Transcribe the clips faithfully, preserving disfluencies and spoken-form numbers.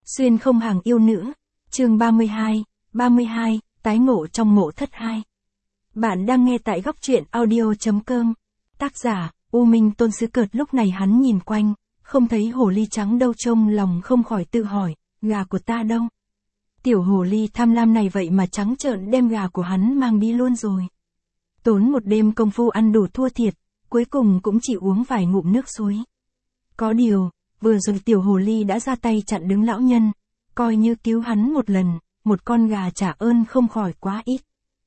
Xuyên không hàng yêu nữ, chương ba mươi hai, ba mươi hai, tái ngộ trong mộ thất hai. Bạn đang nghe tại góc truyện audio.com. Tác giả, U Minh Tôn Sứ Cợt. Lúc này hắn nhìn quanh, không thấy hồ ly trắng đâu, trông lòng không khỏi tự hỏi, gà của ta đâu? Tiểu hồ ly tham lam này vậy mà trắng trợn đem gà của hắn mang đi luôn rồi. Tốn một đêm công phu ăn đủ thua thiệt, cuối cùng cũng chỉ uống vài ngụm nước suối. Có điều, vừa rồi tiểu hồ ly đã ra tay chặn đứng lão nhân, coi như cứu hắn một lần, một con gà trả ơn không khỏi quá ít.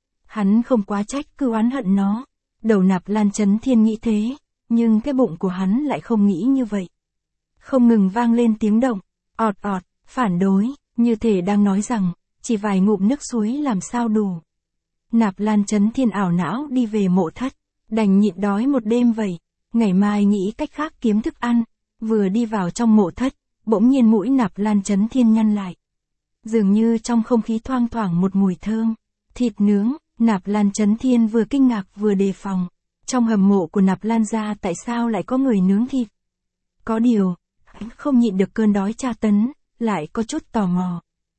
Hắn không quá trách cứ oán hận nó, đầu Nạp Lan Chấn Thiên nghĩ thế, nhưng cái bụng của hắn lại không nghĩ như vậy. Không ngừng vang lên tiếng động, ọt ọt, phản đối, như thể đang nói rằng, chỉ vài ngụm nước suối làm sao đủ. Nạp Lan Chấn Thiên ảo não đi về mộ thất, đành nhịn đói một đêm vậy, ngày mai nghĩ cách khác kiếm thức ăn. Vừa đi vào trong mộ thất, bỗng nhiên mũi Nạp Lan Chấn Thiên nhăn lại. Dường như trong không khí thoang thoảng một mùi thơm, thịt nướng. Nạp Lan Chấn Thiên vừa kinh ngạc vừa đề phòng. Trong hầm mộ của Nạp Lan gia tại sao lại có người nướng thịt? Có điều, hắn không nhịn được cơn đói tra tấn, lại có chút tò mò.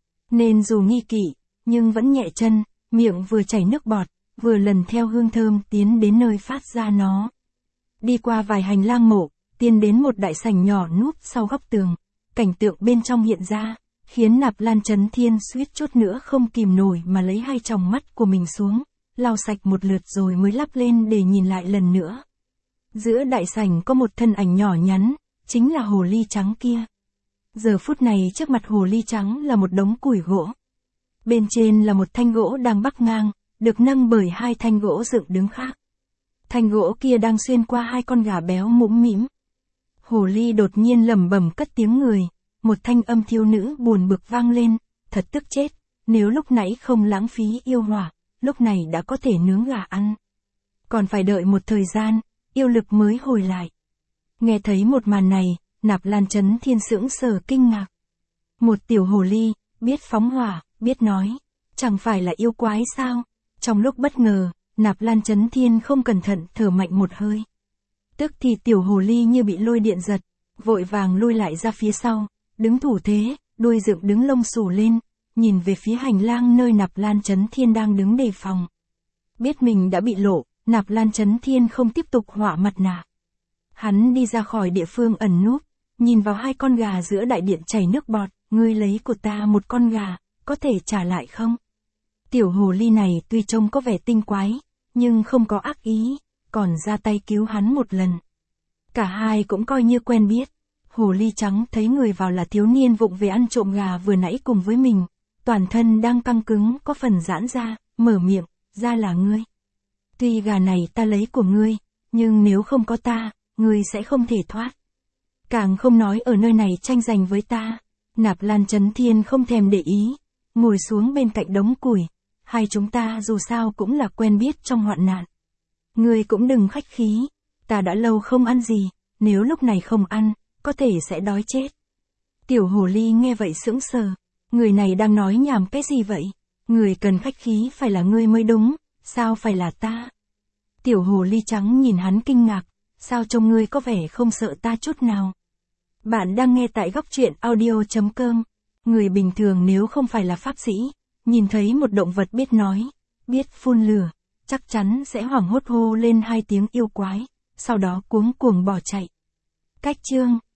Nên dù nghi kỵ, nhưng vẫn nhẹ chân, miệng vừa chảy nước bọt, vừa lần theo hương thơm tiến đến nơi phát ra nó. Đi qua vài hành lang mộ, tiến đến một đại sảnh nhỏ núp sau góc tường. Cảnh tượng bên trong hiện ra, khiến Nạp Lan Chấn Thiên suýt chút nữa không kìm nổi mà lấy hai tròng mắt của mình xuống, lau sạch một lượt rồi mới lắp lên để nhìn lại lần nữa. Giữa đại sảnh có một thân ảnh nhỏ nhắn, chính là hồ ly trắng kia. Giờ phút này trước mặt hồ ly trắng là một đống củi gỗ. Bên trên là một thanh gỗ đang bắc ngang, được nâng bởi hai thanh gỗ dựng đứng khác. Thanh gỗ kia đang xuyên qua hai con gà béo mũm mĩm. Hồ ly đột nhiên lẩm bẩm cất tiếng người, một thanh âm thiếu nữ buồn bực vang lên, thật tức chết, nếu lúc nãy không lãng phí yêu hỏa, lúc này đã có thể nướng gà ăn. Còn phải đợi một thời gian, yêu lực mới hồi lại. Nghe thấy một màn này, Nạp Lan Chấn Thiên sững sờ kinh ngạc. Một tiểu hồ ly, biết phóng hỏa, biết nói, chẳng phải là yêu quái sao? Trong lúc bất ngờ, Nạp Lan Chấn Thiên không cẩn thận thở mạnh một hơi. Tức thì tiểu hồ ly như bị lôi điện giật, vội vàng lui lại ra phía sau, đứng thủ thế, đuôi dựng đứng lông xù lên, nhìn về phía hành lang nơi Nạp Lan Chấn Thiên đang đứng đề phòng. Biết mình đã bị lộ, Nạp Lan Chấn Thiên không tiếp tục họa mặt nạ. Hắn đi ra khỏi địa phương ẩn núp, nhìn vào hai con gà giữa đại điện chảy nước bọt, ngươi lấy của ta một con gà, có thể trả lại không? Tiểu hồ ly này tuy trông có vẻ tinh quái, nhưng không có ác ý, còn ra tay cứu hắn một lần. Cả hai cũng coi như quen biết. Hồ ly trắng thấy người vào là thiếu niên vụng về ăn trộm gà vừa nãy cùng với mình, toàn thân đang căng cứng có phần giãn ra, mở miệng, ra là ngươi. Tuy gà này ta lấy của ngươi, nhưng nếu không có ta, ngươi sẽ không thể thoát. Càng không nói ở nơi này tranh giành với ta. Nạp Lan Chấn Thiên không thèm để ý, ngồi xuống bên cạnh đống củi, hai chúng ta dù sao cũng là quen biết trong hoạn nạn. Ngươi cũng đừng khách khí, ta đã lâu không ăn gì, nếu lúc này không ăn, có thể sẽ đói chết. Tiểu hồ ly nghe vậy sững sờ, người này đang nói nhảm cái gì vậy? Người cần khách khí phải là ngươi mới đúng, sao phải là ta? Tiểu hồ ly trắng nhìn hắn kinh ngạc, sao trông ngươi có vẻ không sợ ta chút nào? Bạn đang nghe tại góc truyện audio.com. Người bình thường nếu không phải là pháp sĩ, nhìn thấy một động vật biết nói, biết phun lửa, chắc chắn sẽ hoảng hốt hô lên hai tiếng yêu quái, sau đó cuống cuồng bỏ chạy. Cách chương